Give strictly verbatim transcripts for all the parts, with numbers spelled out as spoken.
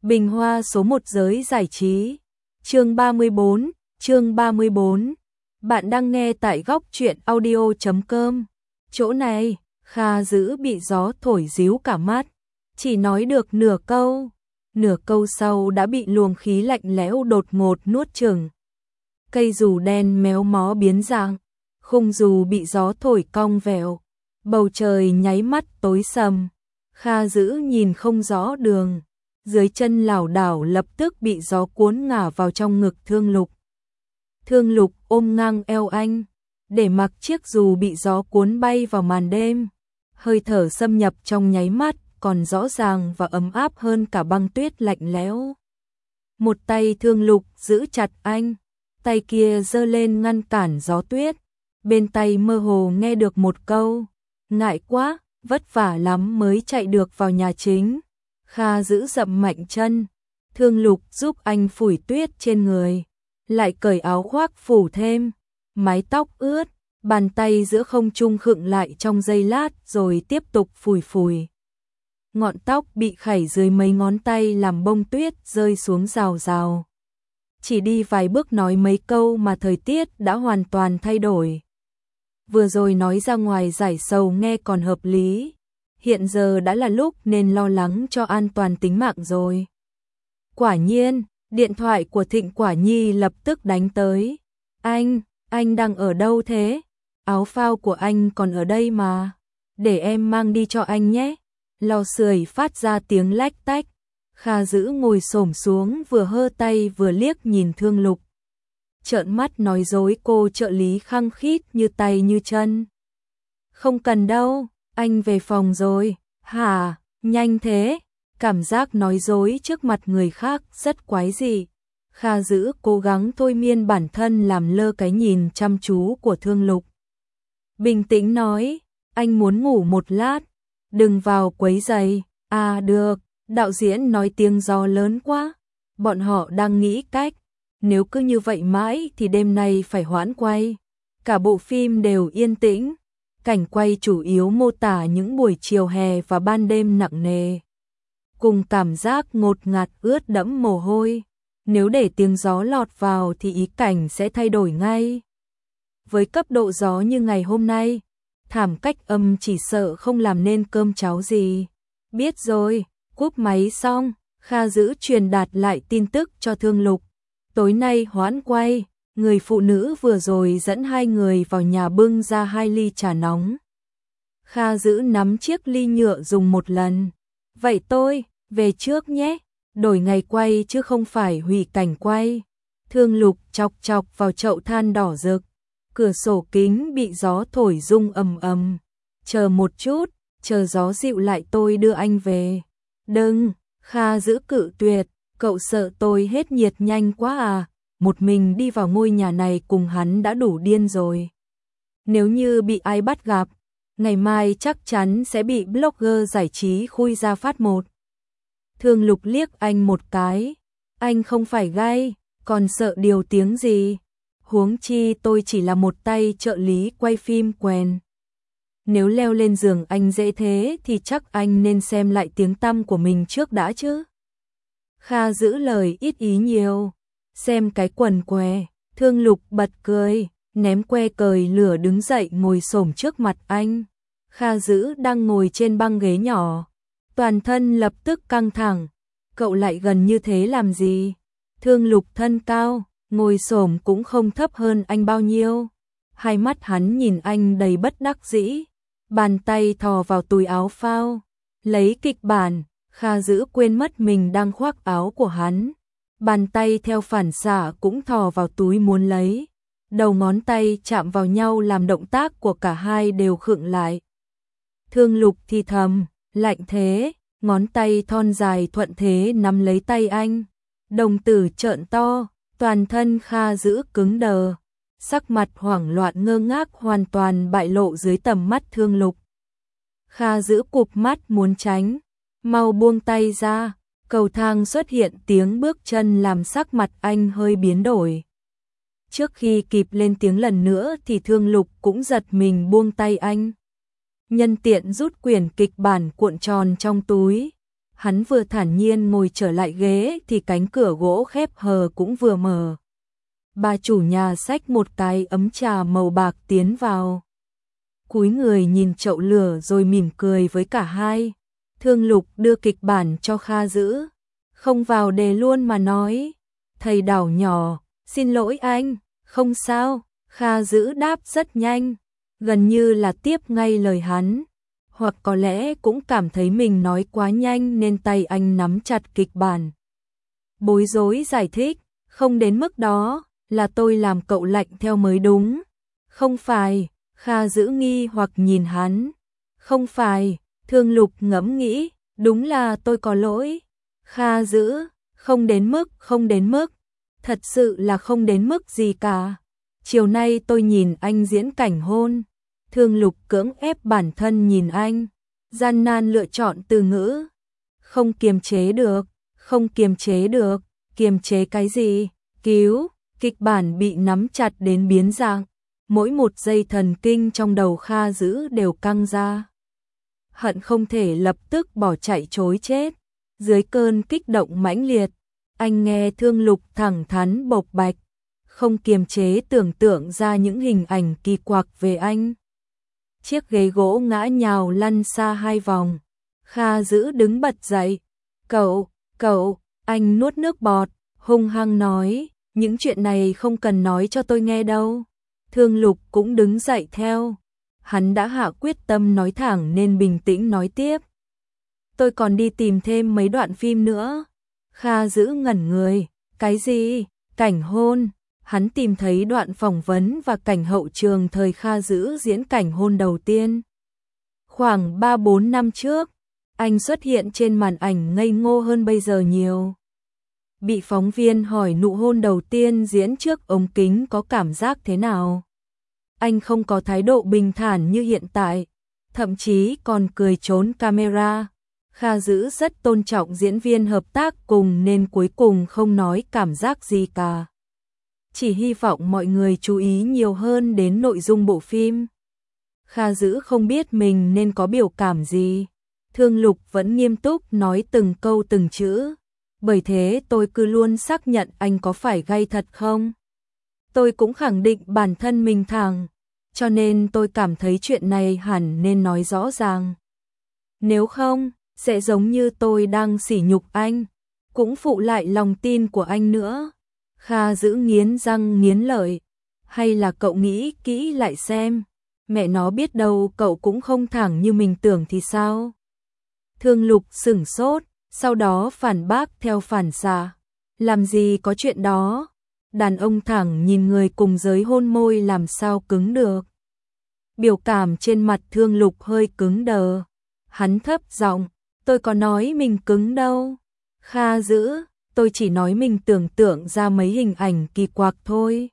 Bình hoa số một giới giải trí. Chương ba mươi bốn, chương ba mươi bốn. Bạn đang nghe tại góc truyện audio chấm com. Chỗ này, Kha Dữ bị gió thổi díu cả mắt, chỉ nói được nửa câu, nửa câu sau đã bị luồng khí lạnh lẽo đột ngột nuốt chửng. Cây dù đen méo mó biến dạng, khung dù bị gió thổi cong vẹo, bầu trời nháy mắt tối sầm. Kha Dữ nhìn không rõ đường, dưới chân lảo đảo lập tức bị gió cuốn ngả vào trong ngực Thương Lục. Thương Lục ôm ngang eo anh, để mặc chiếc dù bị gió cuốn bay vào màn đêm. Hơi thở xâm nhập trong nháy mắt, còn rõ ràng và ấm áp hơn cả băng tuyết lạnh lẽo. Một tay Thương Lục giữ chặt anh, tay kia giơ lên ngăn cản gió tuyết. Bên tay mơ hồ nghe được một câu, ngại quá, vất vả lắm mới chạy được vào nhà chính. Kha Dữ dậm mạnh chân, Thương Lục giúp anh phủi tuyết trên người, lại cởi áo khoác phủ thêm, mái tóc ướt, bàn tay giữa không trung khựng lại trong giây lát rồi tiếp tục phủi phủi. Ngọn tóc bị khảy dưới mấy ngón tay làm bông tuyết rơi xuống rào rào. Chỉ đi vài bước nói mấy câu mà thời tiết đã hoàn toàn thay đổi. Vừa rồi nói ra ngoài giải sầu nghe còn hợp lý, hiện giờ đã là lúc nên lo lắng cho an toàn tính mạng rồi. Quả nhiên, điện thoại của Thịnh Quả Nhi lập tức đánh tới. Anh, anh đang ở đâu thế? Áo phao của anh còn ở đây mà, để em mang đi cho anh nhé. Lò sưởi phát ra tiếng lách tách. Kha Dữ ngồi xổm xuống vừa hơ tay vừa liếc nhìn Thương Lục. Trợn mắt nói dối cô trợ lý khăng khít như tay như chân. Không cần đâu, anh về phòng rồi. Hả, nhanh thế? Cảm giác nói dối trước mặt người khác rất quái dị. Kha Dữ cố gắng thôi miên bản thân làm lơ cái nhìn chăm chú của Thương Lục. Bình tĩnh nói, anh muốn ngủ một lát, đừng vào quấy rầy. À được, đạo diễn nói tiếng gió lớn quá. Bọn họ đang nghĩ cách, nếu cứ như vậy mãi thì đêm nay phải hoãn quay. Cả bộ phim đều yên tĩnh, cảnh quay chủ yếu mô tả những buổi chiều hè và ban đêm nặng nề, cùng cảm giác ngột ngạt ướt đẫm mồ hôi. Nếu để tiếng gió lọt vào thì ý cảnh sẽ thay đổi ngay. Với cấp độ gió như ngày hôm nay, thảm cách âm chỉ sợ không làm nên cơm cháo gì. Biết rồi, cúp máy xong, Kha Dữ truyền đạt lại tin tức cho Thương Lục. Tối nay hoãn quay, người phụ nữ vừa rồi dẫn hai người vào nhà bưng ra hai ly trà nóng. Kha Dữ nắm chiếc ly nhựa dùng một lần. Vậy tôi, về trước nhé, đổi ngày quay chứ không phải hủy cảnh quay. Thương Lục chọc chọc vào chậu than đỏ rực. Cửa sổ kính bị gió thổi rung ầm ầm. Chờ một chút, chờ gió dịu lại tôi đưa anh về. Đừng, Kha Dữ cự tuyệt, cậu sợ tôi hết nhiệt nhanh quá à, một mình đi vào ngôi nhà này cùng hắn đã đủ điên rồi. Nếu như bị ai bắt gặp, ngày mai chắc chắn sẽ bị blogger giải trí khui ra phát một. Thương Lục liếc anh một cái, anh không phải gay, còn sợ điều tiếng gì. Huống chi tôi chỉ là một tay trợ lý quay phim quèn. Nếu leo lên giường anh dễ thế thì chắc anh nên xem lại tiếng tăm của mình trước đã chứ. Kha Dữ lời ít ý nhiều, xem cái quần què. Thương Lục bật cười, ném que cời lửa đứng dậy ngồi xổm trước mặt anh. Kha Dữ đang ngồi trên băng ghế nhỏ, toàn thân lập tức căng thẳng. Cậu lại gần như thế làm gì? Thương Lục thân cao, ngồi xổm cũng không thấp hơn anh bao nhiêu. Hai mắt hắn nhìn anh đầy bất đắc dĩ, bàn tay thò vào túi áo phao, lấy kịch bản. Kha Dữ quên mất mình đang khoác áo của hắn, bàn tay theo phản xạ cũng thò vào túi muốn lấy. Đầu ngón tay chạm vào nhau làm động tác của cả hai đều khựng lại. Thương Lục thì thầm, lạnh thế, ngón tay thon dài thuận thế nắm lấy tay anh. Đồng tử trợn to, toàn thân Kha Dữ cứng đờ, sắc mặt hoảng loạn ngơ ngác hoàn toàn bại lộ dưới tầm mắt Thương Lục. Kha Dữ cụp mắt muốn tránh, mau buông tay ra. Cầu thang xuất hiện tiếng bước chân làm sắc mặt anh hơi biến đổi. Trước khi kịp lên tiếng lần nữa thì Thương Lục cũng giật mình buông tay anh. Nhân tiện rút quyển kịch bản cuộn tròn trong túi. Hắn vừa thản nhiên ngồi trở lại ghế thì cánh cửa gỗ khép hờ cũng vừa mở. Bà chủ nhà xách một cái ấm trà màu bạc tiến vào. Cúi người nhìn chậu lửa rồi mỉm cười với cả hai. Thương Lục đưa kịch bản cho Kha Dữ. Không vào đề luôn mà nói. Thầy Đảo nhỏ, xin lỗi anh, không sao. Kha Dữ đáp rất nhanh, gần như là tiếp ngay lời hắn. Hoặc có lẽ cũng cảm thấy mình nói quá nhanh nên tay anh nắm chặt kịch bản. Bối rối giải thích, không đến mức đó, là tôi làm cậu lạnh theo mới đúng. Không phải, Kha Dữ nghi hoặc nhìn hắn. Không phải, Thương Lục ngẫm nghĩ, đúng là tôi có lỗi. Kha Dữ, không đến mức, không đến mức, thật sự là không đến mức gì cả. Chiều nay tôi nhìn anh diễn cảnh hôn. Thương Lục cưỡng ép bản thân nhìn anh, gian nan lựa chọn từ ngữ. Không kiềm chế được, không kiềm chế được, kiềm chế cái gì? Cứu, kịch bản bị nắm chặt đến biến dạng. Mỗi một dây thần kinh trong đầu Kha Dữ đều căng ra. Hận không thể lập tức bỏ chạy trối chết. Dưới cơn kích động mãnh liệt, anh nghe Thương Lục thẳng thắn bộc bạch, không kiềm chế tưởng tượng ra những hình ảnh kỳ quặc về anh. Chiếc ghế gỗ ngã nhào lăn xa hai vòng. Kha Dữ đứng bật dậy. Cậu, cậu, anh nuốt nước bọt, hung hăng nói, những chuyện này không cần nói cho tôi nghe đâu. Thương Lục cũng đứng dậy theo. Hắn đã hạ quyết tâm nói thẳng nên bình tĩnh nói tiếp. Tôi còn đi tìm thêm mấy đoạn phim nữa. Kha Dữ ngẩn người. Cái gì? Cảnh hôn. Hắn tìm thấy đoạn phỏng vấn và cảnh hậu trường thời Kha Dữ diễn cảnh hôn đầu tiên. Khoảng ba bốn năm trước, anh xuất hiện trên màn ảnh ngây ngô hơn bây giờ nhiều. Bị phóng viên hỏi nụ hôn đầu tiên diễn trước ống kính có cảm giác thế nào? Anh không có thái độ bình thản như hiện tại, thậm chí còn cười trốn camera. Kha Dữ rất tôn trọng diễn viên hợp tác cùng nên cuối cùng không nói cảm giác gì cả. Chỉ hy vọng mọi người chú ý nhiều hơn đến nội dung bộ phim. Kha Dữ không biết mình nên có biểu cảm gì. Thương Lục vẫn nghiêm túc nói từng câu từng chữ. Bởi thế tôi cứ luôn xác nhận anh có phải gay thật không. Tôi cũng khẳng định bản thân mình thẳng. Cho nên tôi cảm thấy chuyện này hẳn nên nói rõ ràng. Nếu không, sẽ giống như tôi đang sỉ nhục anh, cũng phụ lại lòng tin của anh nữa. Kha Dữ nghiến răng nghiến lợi. Hay là cậu nghĩ kỹ lại xem, mẹ nó biết đâu cậu cũng không thẳng như mình tưởng thì sao? Thương Lục sửng sốt, sau đó phản bác theo phản xạ. Làm gì có chuyện đó, đàn ông thẳng nhìn người cùng giới hôn môi làm sao cứng được. Biểu cảm trên mặt Thương Lục hơi cứng đờ. Hắn thấp giọng, tôi có nói mình cứng đâu. Kha Dữ, tôi chỉ nói mình tưởng tượng ra mấy hình ảnh kỳ quặc thôi.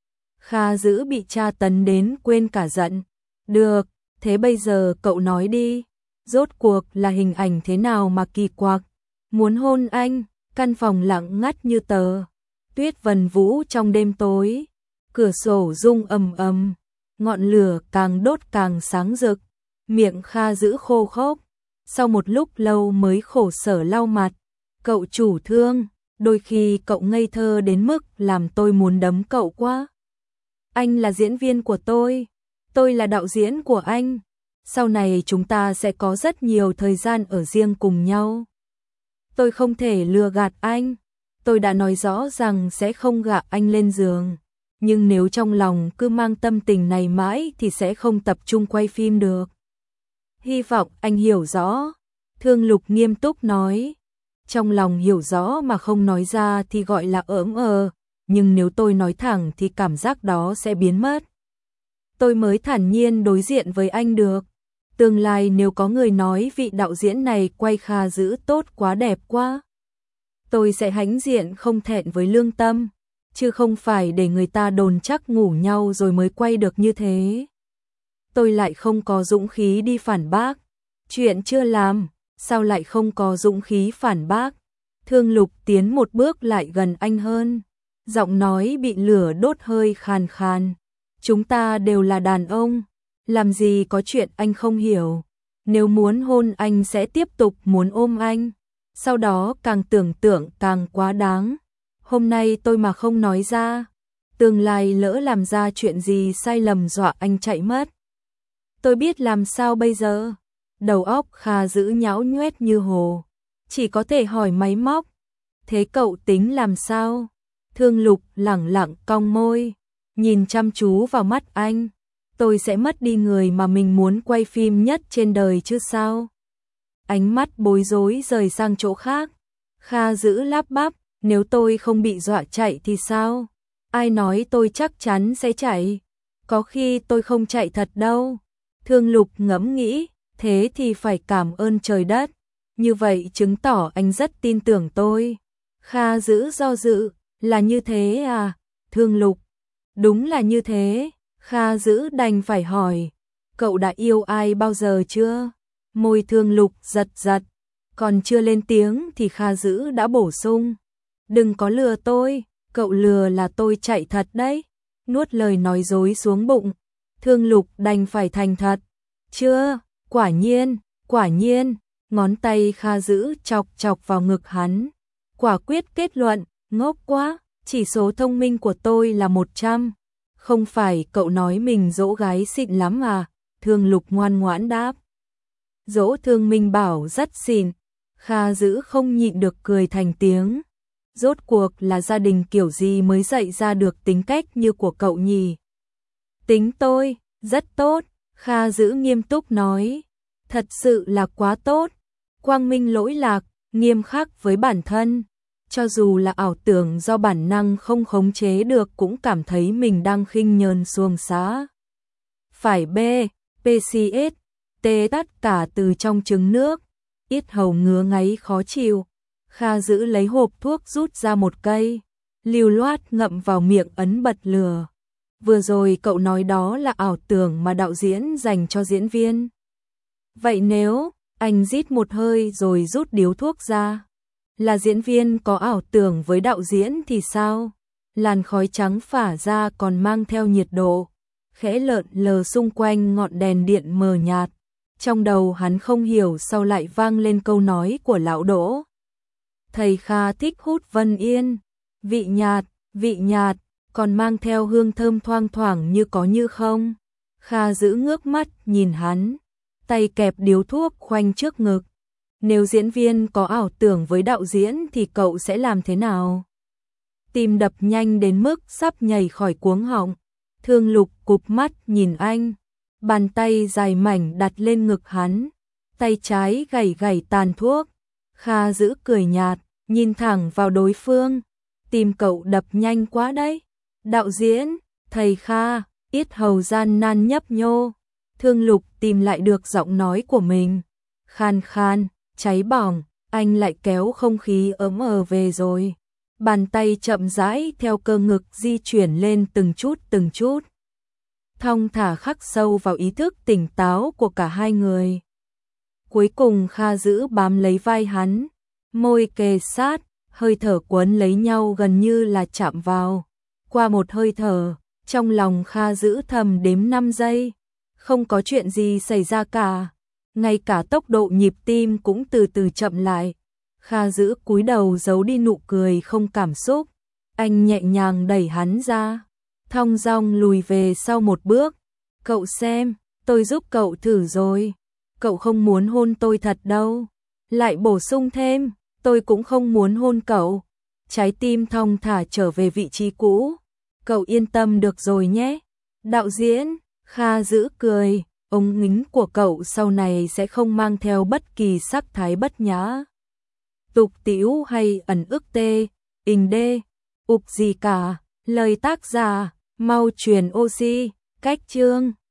Kha Dữ bị tra tấn đến quên cả giận. Được, thế bây giờ cậu nói đi. Rốt cuộc là hình ảnh thế nào mà kỳ quặc? Muốn hôn anh, căn phòng lặng ngắt như tờ. Tuyết vần vũ trong đêm tối. Cửa sổ rung ầm ầm. Ngọn lửa càng đốt càng sáng rực. Miệng Kha Dữ khô khốc. Sau một lúc lâu mới khổ sở lau mặt. Cậu chủ Thương, đôi khi cậu ngây thơ đến mức làm tôi muốn đấm cậu quá. Anh là diễn viên của tôi, tôi là đạo diễn của anh. Sau này chúng ta sẽ có rất nhiều thời gian ở riêng cùng nhau. Tôi không thể lừa gạt anh. Tôi đã nói rõ rằng sẽ không gạ anh lên giường. Nhưng nếu trong lòng cứ mang tâm tình này mãi thì sẽ không tập trung quay phim được. Hy vọng anh hiểu rõ. Thương Lục nghiêm túc nói. Trong lòng hiểu rõ mà không nói ra thì gọi là ỡm ờ. Nhưng nếu tôi nói thẳng thì cảm giác đó sẽ biến mất. Tôi mới thản nhiên đối diện với anh được. Tương lai nếu có người nói vị đạo diễn này quay Kha Dữ tốt quá đẹp quá, tôi sẽ hãnh diện không thẹn với lương tâm, chứ không phải để người ta đồn chắc ngủ nhau rồi mới quay được như thế. Tôi lại không có dũng khí đi phản bác. Chuyện chưa làm, sao lại không có dũng khí phản bác? Thương Lục tiến một bước lại gần anh hơn. Giọng nói bị lửa đốt hơi khàn khàn. Chúng ta đều là đàn ông. Làm gì có chuyện anh không hiểu. Nếu muốn hôn anh sẽ tiếp tục muốn ôm anh. sau đó càng tưởng tượng càng quá đáng. Hôm nay tôi mà không nói ra, tương lai lỡ làm ra chuyện gì sai lầm dọa anh chạy mất. Tôi biết làm sao bây giờ? Đầu óc Kha Dữ nhão nhoét như hồ, chỉ có thể hỏi máy móc. Thế cậu tính làm sao? Thương Lục lẳng lặng cong môi, nhìn chăm chú vào mắt anh. Tôi sẽ mất đi người mà mình muốn quay phim nhất trên đời chứ sao? Ánh mắt bối rối rời sang chỗ khác. Kha Dữ lắp bắp, nếu tôi không bị dọa chạy thì sao? Ai nói tôi chắc chắn sẽ chạy? Có khi tôi không chạy thật đâu. Thương Lục ngẫm nghĩ, thế thì phải cảm ơn trời đất. Như vậy chứng tỏ anh rất tin tưởng tôi. Kha Dữ do dự, là như thế à? Thương Lục, đúng là như thế. Kha Dữ đành phải hỏi, cậu đã yêu ai bao giờ chưa? Môi Thương Lục giật giật, còn chưa lên tiếng thì Kha Dữ đã bổ sung. Đừng có lừa tôi, cậu lừa là tôi chạy thật đấy. Nuốt lời nói dối xuống bụng, Thương Lục đành phải thành thật. Chưa, quả nhiên, quả nhiên, ngón tay Kha Dữ chọc chọc vào ngực hắn. Quả quyết kết luận, ngốc quá, chỉ số thông minh của tôi là một trăm. Không phải cậu nói mình dỗ gái xịn lắm à? Thương Lục ngoan ngoãn đáp. Dỗ Thương Minh bảo rất xịn. Kha Dữ không nhịn được cười thành tiếng. Rốt cuộc là gia đình kiểu gì mới dạy ra được tính cách như của cậu nhỉ? Tính tôi, rất tốt. Kha Dữ nghiêm túc nói. Thật sự là quá tốt. Quang minh lỗi lạc, nghiêm khắc với bản thân. Cho dù là ảo tưởng do bản năng không khống chế được cũng cảm thấy mình đang khinh nhờn xuồng xá. Phải B, pê xê ét, T tất cả từ trong trứng nước. Yết hầu ngứa ngáy khó chịu. Kha Dữ lấy hộp thuốc rút ra một cây, lưu loát ngậm vào miệng ấn bật lửa. Vừa rồi cậu nói đó là ảo tưởng mà đạo diễn dành cho diễn viên. Vậy nếu, anh rít một hơi rồi rút điếu thuốc ra, là diễn viên có ảo tưởng với đạo diễn thì sao? Làn khói trắng phả ra còn mang theo nhiệt độ, khẽ lợn lờ xung quanh ngọn đèn điện mờ nhạt. Trong đầu hắn không hiểu sao lại vang lên câu nói của lão Đỗ. Thầy Kha thích hút Vân Yên, vị nhạt, vị nhạt, còn mang theo hương thơm thoang thoảng như có như không. Kha Dữ ngước mắt nhìn hắn, tay kẹp điếu thuốc khoanh trước ngực. Nếu diễn viên có ảo tưởng với đạo diễn thì cậu sẽ làm thế nào? Tim đập nhanh đến mức sắp nhảy khỏi cuống họng. Thương Lục cụp mắt nhìn anh, bàn tay dài mảnh đặt lên ngực hắn, tay trái gảy gảy tàn thuốc. Kha Dữ cười nhạt, nhìn thẳng vào đối phương. Tim cậu đập nhanh quá đấy. Đạo diễn, thầy Kha, yết hầu gian nan nhấp nhô. Thương Lục tìm lại được giọng nói của mình. Khan khan, cháy bỏng, anh lại kéo không khí ấm ờ về rồi. Bàn tay chậm rãi theo cơ ngực di chuyển lên từng chút từng chút. Thong thả khắc sâu vào ý thức tỉnh táo của cả hai người. Cuối cùng Kha Dữ bám lấy vai hắn, môi kề sát, hơi thở quấn lấy nhau gần như là chạm vào. Qua một hơi thở, trong lòng Kha Dữ thầm đếm năm giây, không có chuyện gì xảy ra cả, ngay cả tốc độ nhịp tim cũng từ từ chậm lại. Kha Dữ cúi đầu giấu đi nụ cười không cảm xúc, anh nhẹ nhàng đẩy hắn ra, thong dong lùi về sau một bước. Cậu xem, tôi giúp cậu thử rồi, cậu không muốn hôn tôi thật đâu. Lại bổ sung thêm, tôi cũng không muốn hôn cậu. Trái tim thong thả trở về vị trí cũ. Cậu yên tâm được rồi nhé. Đạo diễn, Kha Dữ cười, ống nghính của cậu sau này sẽ không mang theo bất kỳ sắc thái bất nhã, tục tĩu hay ẩn ức tê, ình đê, ục gì cả. Lời tác giả, mau truyền oxy, cách chương.